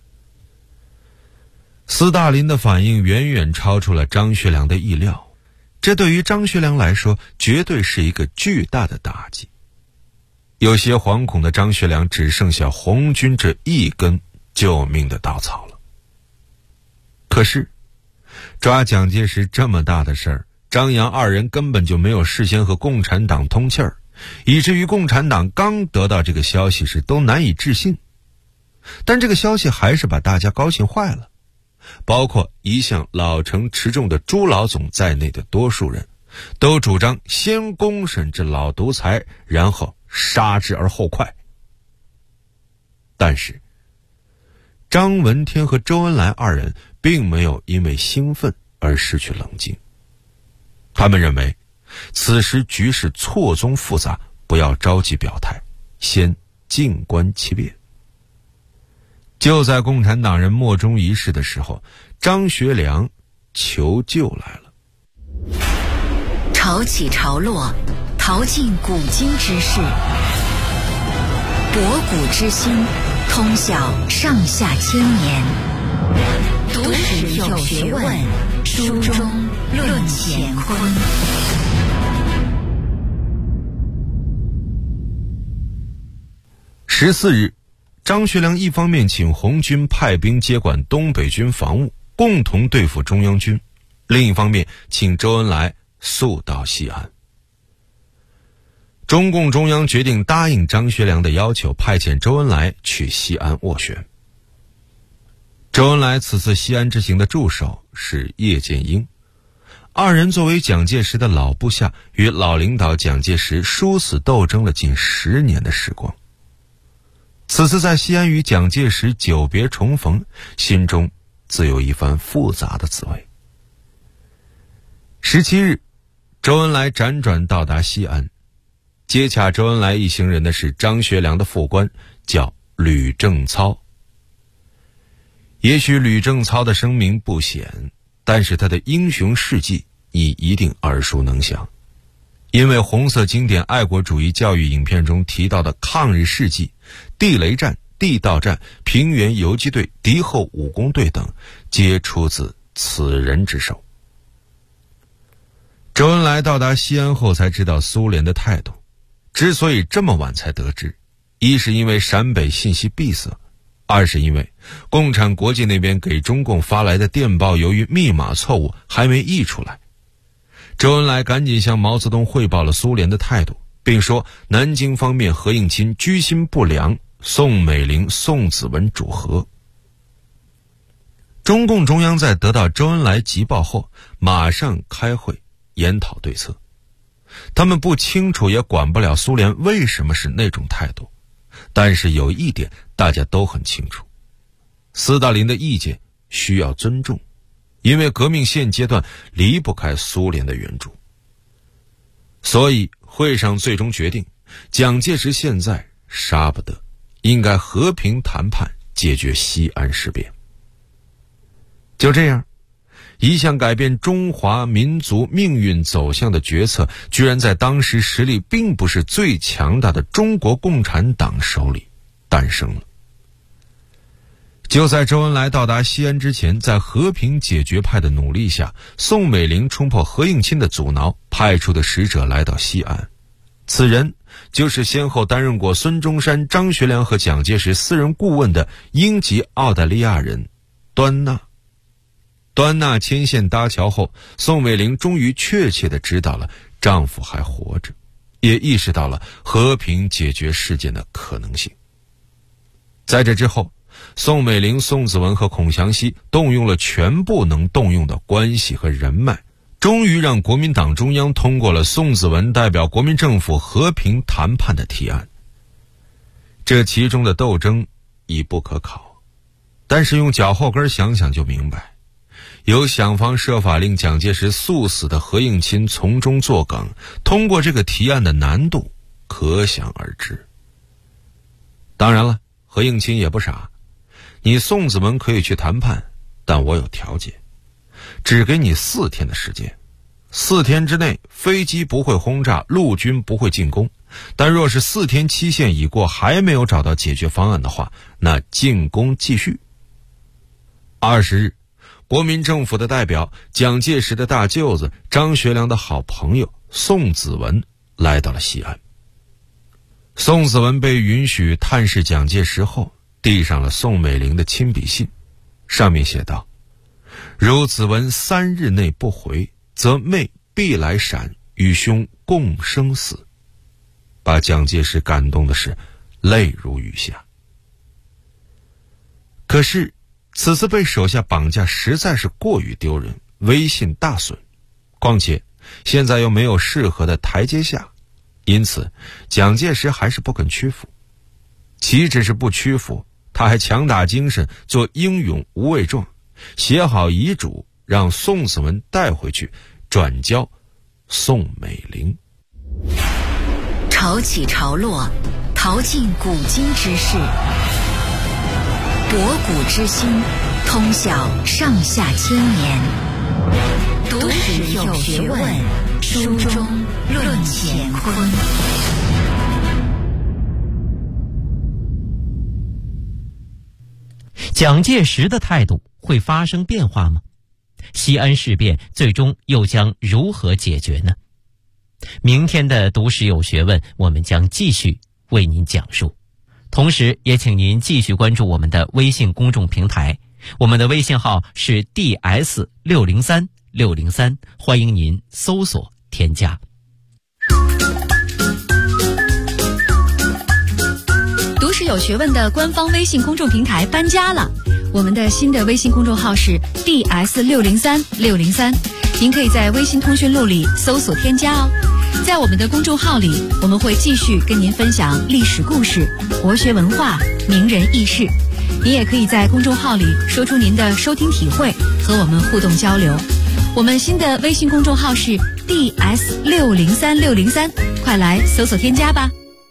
斯大林的反应远远超出了张学良的意料，这对于张学良来说绝对是一个巨大的打击。有些惶恐的张学良只剩下红军这一根救命的稻草了。可是抓蒋介石这么大的事儿，张杨二人根本就没有事先和共产党通气儿，以至于共产党刚得到这个消息时都难以置信。但这个消息还是把大家高兴坏了，包括一向老成持重的朱老总在内的多数人都主张先公审这老独裁，然后杀之而后快。但是张闻天和周恩来二人并没有因为兴奋而失去冷静，他们认为此时局势错综复杂，不要着急表态，先静观其变。就在共产党人莫衷一是的时候，张学良求救来了。 潮起潮落，淘尽古今之事， 博古知新，通晓上下千年。读史有学问，书中论乾坤。 14日，张学良一方面请红军派兵接管东北军防务，共同对付中央军，另一方面请周恩来速到西安。中共中央决定答应张学良的要求，派遣周恩来去西安斡旋。周恩来此次西安之行的助手是叶剑英，二人作为蒋介石的老部下，与老领导蒋介石殊死斗争了近10年的时光。此次在西安与蒋介石久别重逢，心中自有一番复杂的滋味。17日，周恩来辗转到达西安，接洽周恩来一行人的是张学良的副官，叫吕正操。也许吕正操的声名不显，但是他的英雄事迹你一定耳熟能详，因为红色经典爱国主义教育影片中提到的抗日事迹、地雷战、地道战、平原游击队、敌后武工队等，皆出自此人之手。周恩来到达西安后才知道苏联的态度，之所以这么晚才得知，一是因为陕北信息闭塞，二是因为共产国际那边给中共发来的电报由于密码错误还没译出来。周恩来赶紧向毛泽东汇报了苏联的态度，并说南京方面何应钦居心不良，宋美龄、宋子文主和。中共中央在得到周恩来急报后，马上开会研讨对策。他们不清楚也管不了苏联为什么是那种态度，但是有一点大家都很清楚，斯大林的意见需要尊重，因为革命现阶段离不开苏联的援助。所以会上最终决定，蒋介石现在杀不得，应该和平谈判解决西安事变。就这样，一项改变中华民族命运走向的决策，居然在当时实力并不是最强大的中国共产党手里诞生了。就在周恩来到达西安之前，在和平解决派的努力下，宋美龄冲破何应钦的阻挠，派出的使者来到西安。此人就是先后担任过孙中山、张学良和蒋介石私人顾问的英籍澳大利亚人端纳。端纳牵线搭桥后，宋美龄终于确切地知道了丈夫还活着，也意识到了和平解决事件的可能性。在这之后，宋美龄、宋子文和孔祥熙动用了全部能动用的关系和人脉，终于让国民党中央通过了宋子文代表国民政府和平谈判的提案。这其中的斗争已不可考，但是用脚后跟想想就明白，有想方设法令蒋介石速死的何应钦从中作梗，通过这个提案的难度可想而知。当然了，何应钦也不傻，你宋子文可以去谈判，但我有条件，只给你4天的时间，4天之内飞机不会轰炸，陆军不会进攻，但若是4天期限已过还没有找到解决方案的话，那进攻继续。20日，国民政府的代表、蒋介石的大舅子、张学良的好朋友宋子文来到了西安。宋子文被允许探视蒋介石后，递上了宋美龄的亲笔信，上面写道：如子文3日内不回，则妹必来陕与兄共生死。把蒋介石感动的是泪如雨下。可是此次被手下绑架实在是过于丢人，威信大损，况且现在又没有适合的台阶下，因此蒋介石还是不肯屈服。岂止是不屈服，他还强打精神，做英勇无畏状，写好遗嘱让宋子文带回去，转交宋美龄。 潮起潮落，淘尽古今之事，博古知新，通晓上下千年。读史有学问，书中论乾坤。 蒋介石的态度会发生变化吗？西安事变最终又将如何解决呢？明天的读史有学问，我们将继续为您讲述。同时也请您继续关注我们的微信公众平台，我们的微信号是 DS603603，欢迎您搜索添加。 读史有学问的官方微信公众平台搬家了，我们的新的微信公众号是 DS603603，您可以在微信通讯录里搜索添加哦。在我们的公众号里，我们会继续跟您分享历史故事、国学文化、名人轶事。您也可以在公众号里说出您的收听体会，和我们互动交流。我们新的微信公众号是 DS603603，快来搜索添加吧。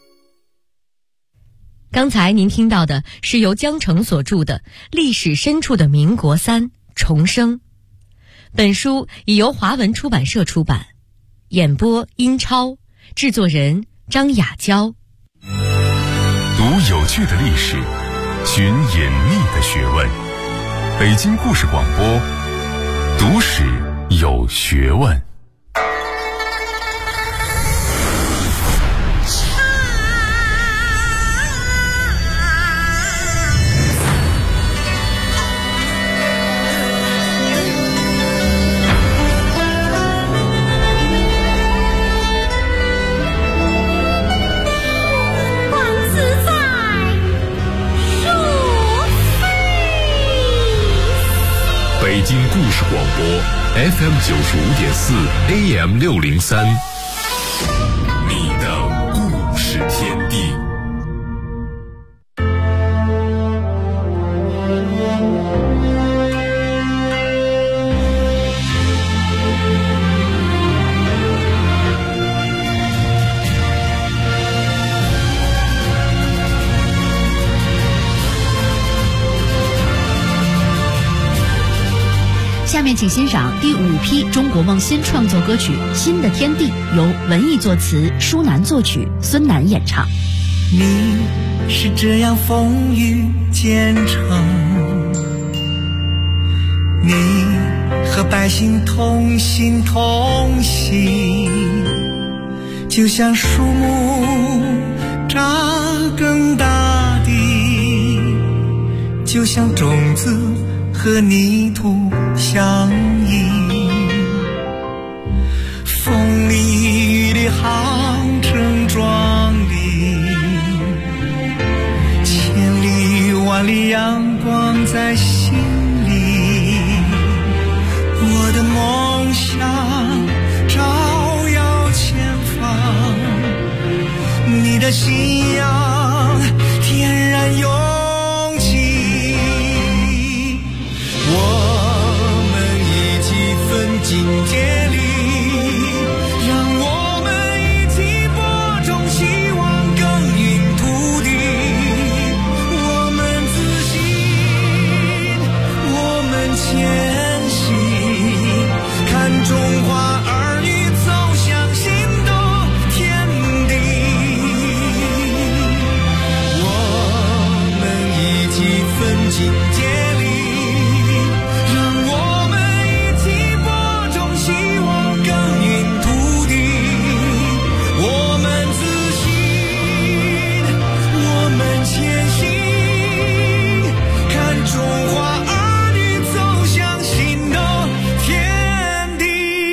刚才您听到的是由江澄所著的《历史深处的民国三重生》，本书已由华文出版社出版，演播殷超，制作人张雅娇。 读有趣的历史，寻隐秘的学问。北京故事广播，读史有学问。北京故事广播 FM95.4 AM603，你的故事天地。 下面请欣赏第5批中国梦新创作歌曲《新的天地》，由文艺作词，舒楠作曲，孙楠演唱。 你是这样风雨兼程，你和百姓同心同行，就像树木扎根大地，就像种子和泥土相依，风里雨里航程壮丽，千里万里阳光在心里，我的梦想照耀前方，你的信仰天然勇气，我们一起奋进接力，让我们一起播种希望耕耘土地，我们自信，我们前行，看中华儿女走向新的天地，我们一起奋进接力，让我们一起播种希望耕耘土地，我们自信，我们前行，看中华儿女走向新的天地。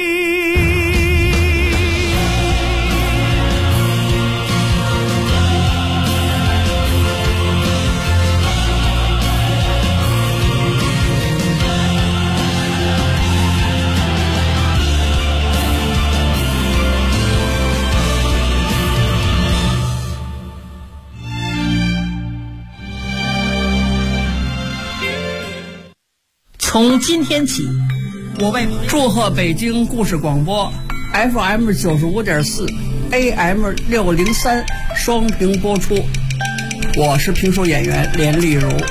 从今天起，我为祝贺北京故事广播 FM95.4 AM603 双屏播出。我是评书演员连丽如。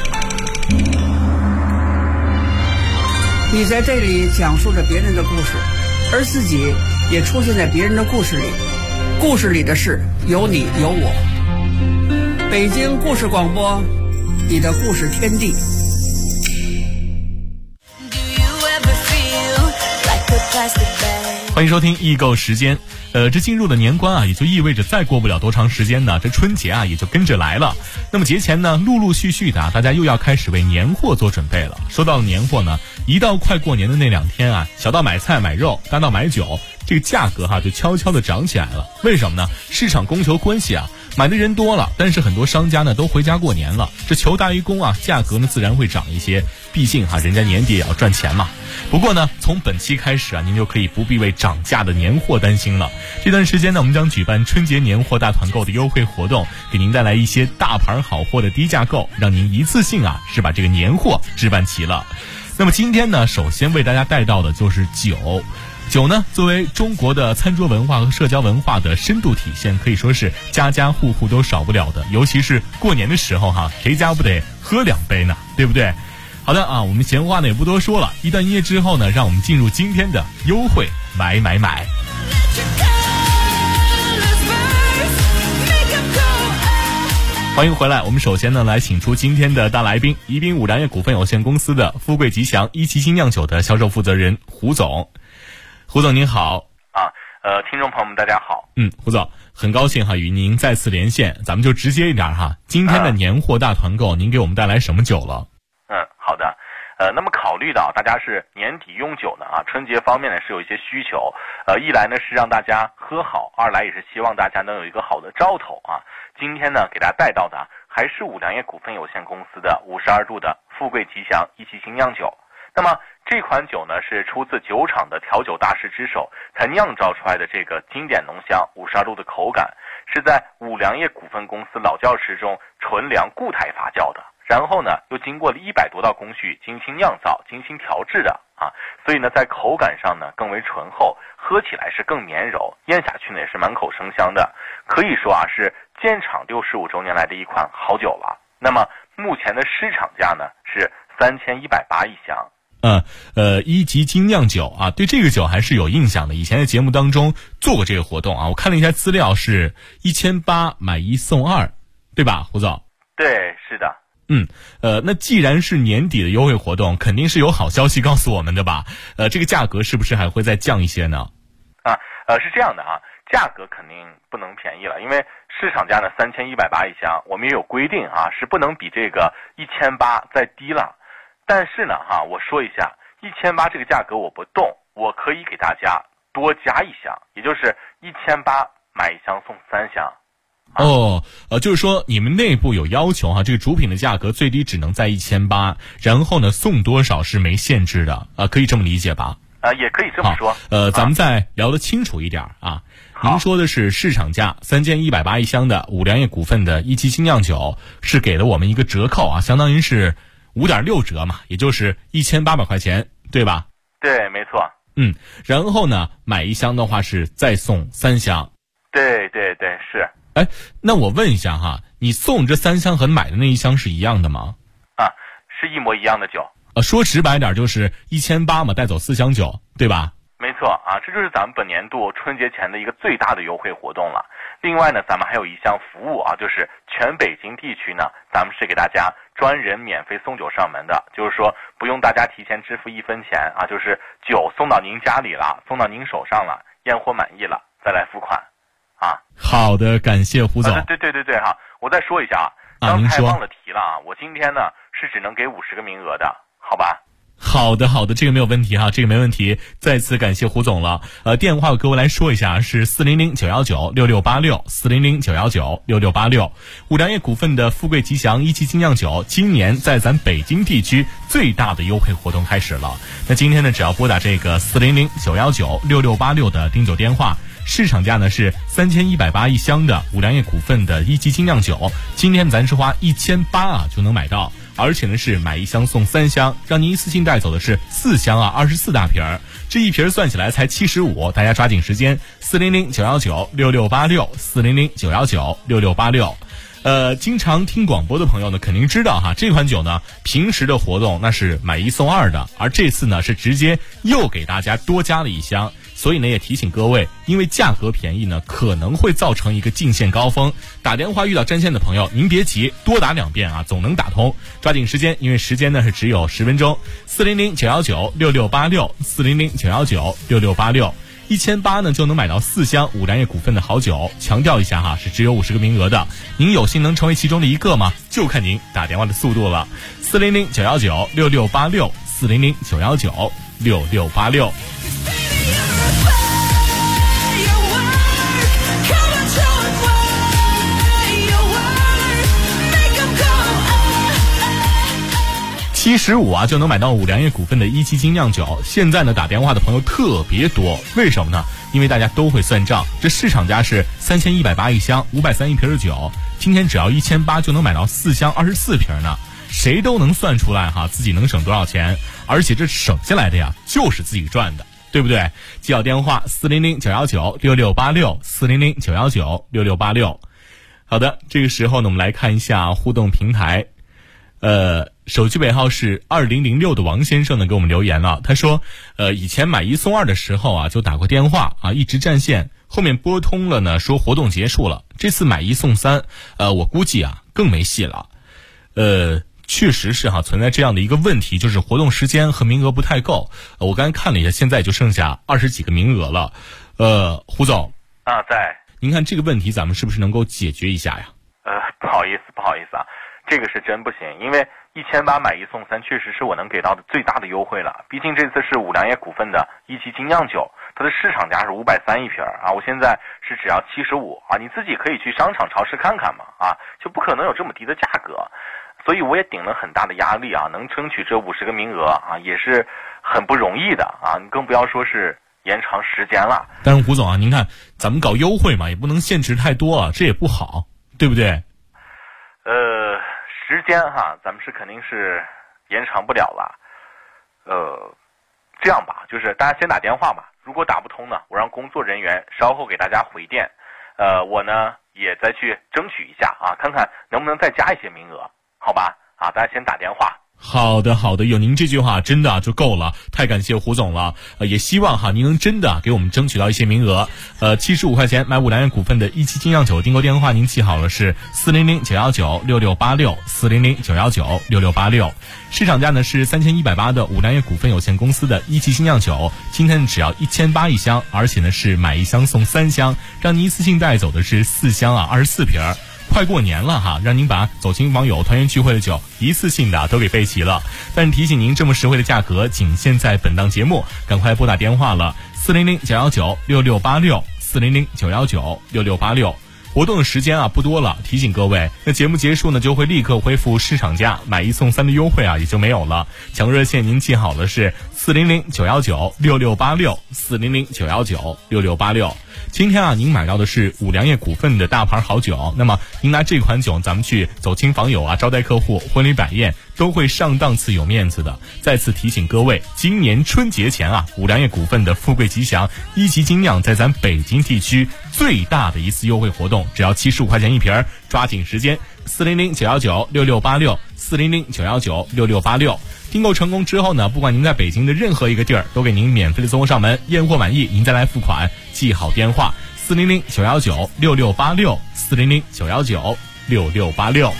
你在这里讲述着别人的故事，而自己也出现在别人的故事里，故事里的事有你有我。北京故事广播，你的故事天地， 欢迎收听易购时间。这进入了年关啊，也就意味着再过不了多长时间呢，这春节啊也就跟着来了。那么节前呢，陆陆续续的大家又要开始为年货做准备了。说到了年货呢，一到快过年的那2天啊，小到买菜买肉，大到买酒，这个价格就悄悄的涨起来了。为什么呢？市场供求关系啊，买的人多了，但是很多商家呢都回家过年了，这求大于供啊，价格呢自然会涨一些。毕竟人家年底也要赚钱嘛。不过呢，从本期开始啊，您就可以不必为涨价的年货担心了。这段时间呢，我们将举办春节年货大团购的优惠活动，给您带来一些大牌好货的低价购，让您一次性是把这个年货置办齐了。那么今天呢，首先为大家带到的就是酒。酒呢，作为中国的餐桌文化和社交文化的深度体现，可以说是家家户户都少不了的。尤其是过年的时候谁家不得喝2杯呢？对不对？好的我们闲话呢也不多说了，一段音乐之后呢，让我们进入今天的优惠买。欢迎回来，我们首先呢来请出今天的大来宾，宜宾五粮液股份有限公司的富贵吉祥一汽新酿酒的销售负责人胡总。胡总您好听众朋友们大家好。 胡总，很高兴与您再次连线，咱们就直接一点今天的年货大团购您给我们带来什么酒了？ 好的。那么考虑到大家是年底用酒呢春节方面呢是有一些需求，一来呢是让大家喝好，二来也是希望大家能有一个好的兆头今天呢给大家带到的还是五粮液股份有限公司的52度的富贵吉祥一汽新酿酒。那么这款酒呢是出自酒厂的调酒大师之手，它酿造出来的这个经典浓香52度的口感，是在五粮液股份公司老窖池中纯粮固态发酵的，然后呢又经过了100多道工序精心酿造精心调制的所以呢在口感上呢更为醇厚，喝起来是更绵柔，咽下去呢也是满口生香的，可以说是建厂65周年来的一款好酒了。那么目前的市场价呢是3180一箱。 一级精酿酒对这个酒还是有印象的，以前在节目当中做过这个活动我看了一下资料，是1800买1送2，对吧，胡总？ 对，是的。 那既然是年底的优惠活动，肯定是有好消息告诉我们的吧？这个价格是不是还会再降一些呢？ 是这样的价格肯定不能便宜了，因为市场价呢3180一箱，我们也有规定是不能比这个1800再低了。但是呢我说一下，1800这个价格我不动，我可以给大家多加一箱，也就是1800买1箱送3箱。 就是说你们内部有要求这个主品的价格最低只能在1800，然后呢送多少是没限制的可以这么理解吧？ 也可以这么说。 咱们再聊得清楚一点您说的是市场价3180一箱的五粮液股份的一汽新酿酒，是给了我们一个折扣相当于是5.6折嘛，也就是1800块钱，对吧？ 对，没错。 然后呢买1箱的话是再送3箱。 对，是。 那我问一下你送这3箱和买的那1箱是一样的吗？ 是一模一样的酒。 说直白点就是1800嘛，带走4箱酒，对吧？ 没错这就是咱们本年度春节前的一个最大的优惠活动了。另外呢，咱们还有一项服务就是全北京地区呢，咱们是给大家专人免费送酒上门的，就是说不用大家提前支付1分钱就是酒送到您家里了，送到您手上了，验货满意了再来付款好的，感谢胡总。 对我再说一下刚才忘了提了我今天呢是只能给50个名额的，好吧？ 好的，这个没有问题这个没问题。再次感谢胡总了。电话各位来说一下，是400-919-6686，400-919-6686。五粮液股份的富贵吉祥一汽精酿酒，今年在咱北京地区最大的优惠活动开始了。那今天呢，只要拨打这个400-919-6686的订酒电话，市场价呢是3180一箱的五粮液股份的一汽精酿酒，今天咱是花1800就能买到。而且呢是买1箱送3箱，让您一次性带走的是4箱24大瓶儿，这一瓶算起来才75，大家抓紧时间，400-919-6686，400-919-6686。经常听广播的朋友呢，肯定知道这款酒呢，平时的活动那是买1送2的，而这次呢是直接又给大家多加了1箱。 所以呢也提醒各位，因为价格便宜呢，可能会造成一个进线高峰。打电话遇到占线的朋友，您别急，多打2遍啊，总能打通。抓紧时间，因为时间呢是只有10分钟。400-919-6686，400-919-6686。1800呢就能买到4箱五粮液股份的好酒，强调一下哈，是只有50个名额的。您有幸能成为其中的一个吗？就看您打电话的速度了。400-919-6686，400-919-6686。75啊就能买到五粮液股份的一期精酿酒。现在呢打电话的朋友特别多，为什么呢？因为大家都会算账，这市场价是3180一箱，530一瓶的酒，今天只要1800就能买到4箱24瓶呢。谁都能算出来哈，自己能省多少钱，而且这省下来的呀就是自己赚的，对不对？记好电话400-919-6686，400-919-6686。好的，这个时候呢我们来看一下互动平台。手机尾号是2006的王先生呢给我们留言了，他说以前买1送2的时候啊就打过电话啊，一直占线，后面拨通了呢说活动结束了，这次买1送3，我估计啊更没戏了。确实是哈，存在这样的一个问题，就是活动时间和名额不太够。我刚才看了一下，现在就剩下20几个名额了。胡总啊，在您看这个问题咱们是不是能够解决一下呀？ 不好意思啊，这个是真不行，因为1800买1送3确实是我能给到的最大的优惠了。毕竟这次是五粮液股份的一期精酿酒，它的市场价是530一瓶啊，我现在是只要75啊，你自己可以去商场超市看看嘛啊，就不可能有这么低的价格。所以我也顶了很大的压力啊，能争取这50个名额啊，也是很不容易的啊，你更不要说是延长时间了。 但是胡总啊，您看咱们搞优惠嘛，也不能限制太多啊，这也不好，对不对？ 时间哈，咱们是肯定是延长不了了。这样吧，就是大家先打电话吧，如果打不通呢，我让工作人员稍后给大家回电。我呢也再去争取一下啊，看看能不能再加一些名额，好吧？啊，大家先打电话。 好的，有您这句话真的就够了，太感谢胡总了。也希望哈您能真的给我们争取到一些名额。75块钱买五粮液股份的一期精酿酒，订购电话您记好了是400-919-6686，400-919-6686。市场价呢是3180的五粮液股份有限公司的一期精酿酒，今天只要1800一箱，而且呢是买1箱送3箱，让您一次性带走的是4箱啊24瓶。快过年了哈，让您把走亲访友团圆聚会的酒一次性的都给备齐了。但是提醒您，这么实惠的价格仅限在本档节目，赶快拨打电话了，400-919-6686，400-919-6686。活动的时间啊不多了，提醒各位，那节目结束呢就会立刻恢复市场价，买1送3的优惠啊也就没有了。抢热线您记好了是400-919-6686，400-919-6686。今天啊您买到的是五粮液股份的大牌好酒，那么您拿这款酒咱们去走亲访友啊，招待客户，婚礼摆宴都会上档次有面子的。再次提醒各位，今年春节前啊，五粮液股份的富贵吉祥一级精酿在咱北京地区最大的一次优惠活动，只要75块钱一瓶，抓紧时间，400-919-6686，400-919-6686。订购成功之后呢，不管您在北京的任何一个地儿，都给您免费的送货上门，验货满意您再来付款。记好电话：400-919-6686，400-919-6686。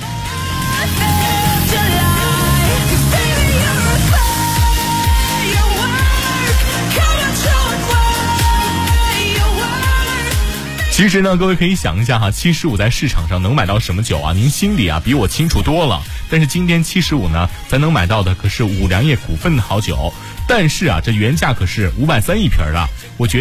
其实呢，各位可以想一下哈，75在市场上能买到什么酒啊？您心里啊比我清楚多了。但是今天75呢，咱能买到的可是五粮液股份的好酒，但是啊，这原价可是530一瓶的。我觉得